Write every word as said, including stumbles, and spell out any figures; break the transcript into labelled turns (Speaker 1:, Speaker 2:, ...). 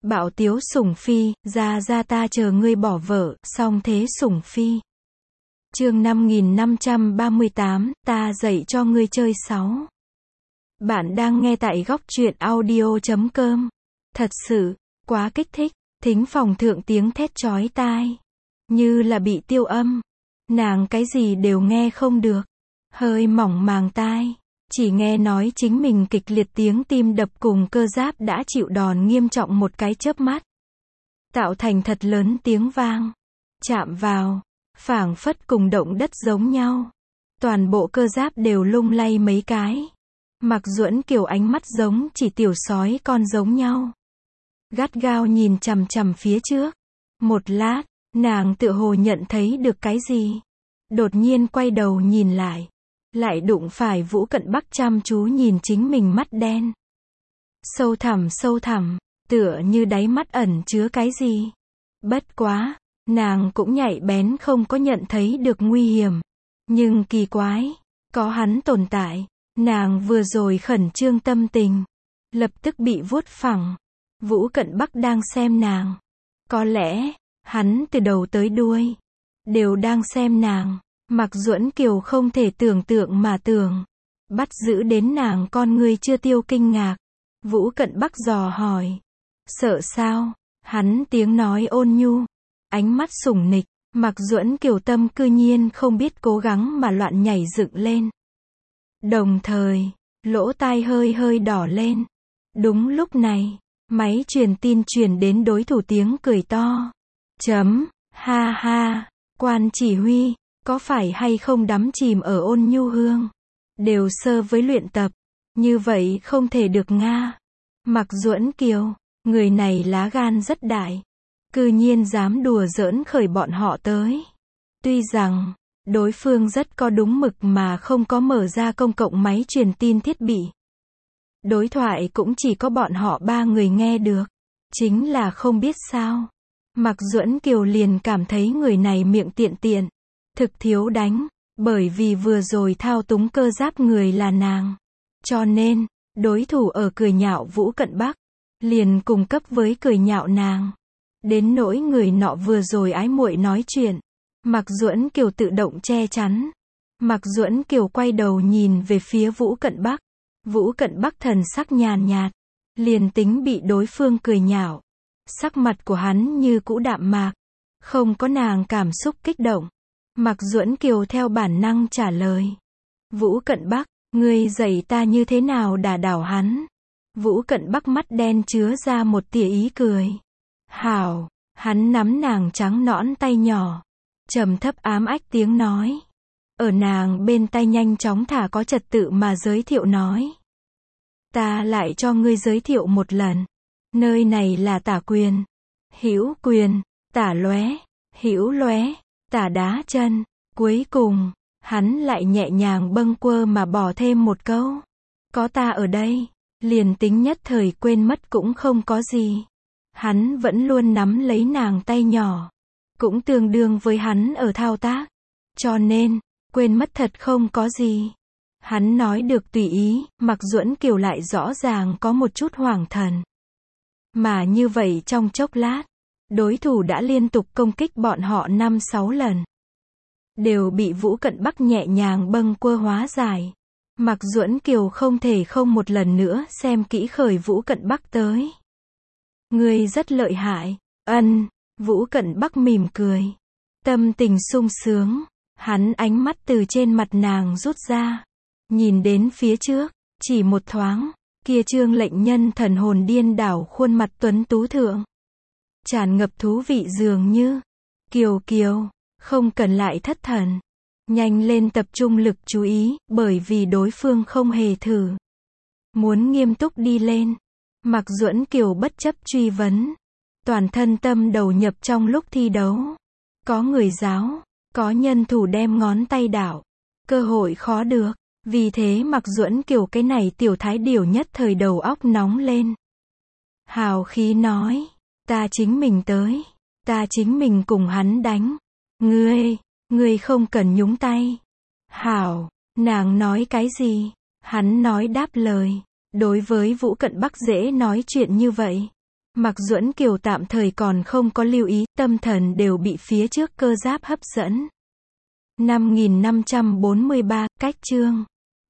Speaker 1: Bạo tiếu sủng phi, ra ra ta chờ ngươi bỏ vợ, song thế sủng phi. Chương năm nghìn năm trăm ba mươi tám, ta dạy cho ngươi chơi sáu. Bạn đang nghe tại góc truyện audio chấm com. Thật sự, quá kích thích, thính phòng thượng tiếng thét chói tai. Như là bị tiêu âm. Nàng cái gì đều nghe không được. Hơi mỏng màng tai. Chỉ nghe nói chính mình kịch liệt tiếng tim đập cùng cơ giáp đã chịu đòn nghiêm trọng một cái chớp mắt. Tạo thành thật lớn tiếng vang. Chạm vào. Phảng phất cùng động đất giống nhau. Toàn bộ cơ giáp đều lung lay mấy cái. Mạc Duẫn Kiều ánh mắt giống chỉ tiểu sói con giống nhau. Gắt gao nhìn chằm chằm phía trước. Một lát, nàng tựa hồ nhận thấy được cái gì. Đột nhiên quay đầu nhìn lại. Lại đụng phải Vũ Cận Bắc chăm chú nhìn chính mình mắt đen. Sâu thẳm sâu thẳm, tựa như đáy mắt ẩn chứa cái gì. Bất quá, nàng cũng nhạy bén không có nhận thấy được nguy hiểm. Nhưng kỳ quái, có hắn tồn tại, nàng vừa rồi khẩn trương tâm tình, lập tức bị vuốt phẳng. Vũ Cận Bắc đang xem nàng. Có lẽ, hắn từ đầu tới đuôi, đều đang xem nàng. Mạc Duẫn Kiều không thể tưởng tượng mà tưởng. Bắt giữ đến nàng con ngươi chưa tiêu kinh ngạc. Vũ Cận Bắc dò hỏi. Sợ sao? Hắn tiếng nói ôn nhu. Ánh mắt sủng nịch. Mạc Duẫn Kiều tâm cư nhiên không biết cố gắng mà loạn nhảy dựng lên. Đồng thời, lỗ tai hơi hơi đỏ lên. Đúng lúc này, máy truyền tin truyền đến đối thủ tiếng cười to. Chấm, ha ha, quan chỉ huy. Có phải hay không đắm chìm ở ôn nhu hương? Đều sơ với luyện tập. Như vậy không thể được nga. Mạc Duẫn Kiều, người này lá gan rất đại. Cư nhiên dám đùa giỡn khởi bọn họ tới. Tuy rằng, đối phương rất có đúng mực mà không có mở ra công cộng máy truyền tin thiết bị. Đối thoại cũng chỉ có bọn họ ba người nghe được. Chính là không biết sao. Mạc Duẫn Kiều liền cảm thấy người này miệng tiện tiện. Thực thiếu đánh, bởi vì vừa rồi thao túng cơ giáp người là nàng. Cho nên, đối thủ ở cười nhạo Vũ Cận Bắc, liền cùng cấp với cười nhạo nàng. Đến nỗi người nọ vừa rồi ái muội nói chuyện, Mạc Duẫn Kiều tự động che chắn. Mạc Duẫn Kiều quay đầu nhìn về phía Vũ Cận Bắc. Vũ Cận Bắc thần sắc nhàn nhạt, liền tính bị đối phương cười nhạo, sắc mặt của hắn như cũ đạm mạc, không có nàng cảm xúc kích động. Mạc Duẫn Kiều theo bản năng trả lời. Vũ Cận Bắc, ngươi dạy ta như thế nào đả đảo hắn? Vũ Cận Bắc mắt đen chứa ra một tia ý cười. Hảo, hắn nắm nàng trắng nõn tay nhỏ. Trầm thấp ám ách tiếng nói. Ở nàng bên tay nhanh chóng thả có trật tự mà giới thiệu nói. Ta lại cho ngươi giới thiệu một lần. Nơi này là tả quyền. Hữu quyền, tả lóe, hữu lóe. Tả đá chân, cuối cùng, hắn lại nhẹ nhàng bâng quơ mà bỏ thêm một câu. Có ta ở đây, liền tính nhất thời quên mất cũng không có gì. Hắn vẫn luôn nắm lấy nàng tay nhỏ. Cũng tương đương với hắn ở thao tác. Cho nên, quên mất thật không có gì. Hắn nói được tùy ý, Mạc Duẫn Kiều lại rõ ràng có một chút hoảng thần. Mà như vậy trong chốc lát, đối thủ đã liên tục công kích bọn họ năm sáu lần. Đều bị Vũ Cận Bắc nhẹ nhàng bâng quơ hóa giải. Mạc Duẫn Kiều không thể không một lần nữa xem kỹ khởi Vũ Cận Bắc tới. Ngươi rất lợi hại. Ân, Vũ Cận Bắc mỉm cười. Tâm tình sung sướng. Hắn ánh mắt từ trên mặt nàng rút ra. Nhìn đến phía trước, chỉ một thoáng, kia trương lệnh nhân thần hồn điên đảo khuôn mặt tuấn tú thượng. Tràn ngập thú vị dường như. Kiều Kiều, không cần lại thất thần. Nhanh lên tập trung lực chú ý, bởi vì đối phương không hề thử. Muốn nghiêm túc đi lên. Mạc Duẫn Kiều bất chấp truy vấn. Toàn thân tâm đầu nhập trong lúc thi đấu. Có người giáo, có nhân thủ đem ngón tay đảo. Cơ hội khó được. Vì thế Mạc Duẫn Kiều cái này tiểu thái điểu nhất thời đầu óc nóng lên. Hào khí nói. Ta chính mình tới. Ta chính mình cùng hắn đánh. Ngươi, ngươi không cần nhúng tay. Hảo, nàng nói cái gì? Hắn nói đáp lời. Đối với Vũ Cận Bắc dễ nói chuyện như vậy. Mạc Duẫn Kiều tạm thời còn không có lưu ý, tâm thần đều bị phía trước cơ giáp hấp dẫn. năm nghìn năm trăm bốn mươi ba, cách chương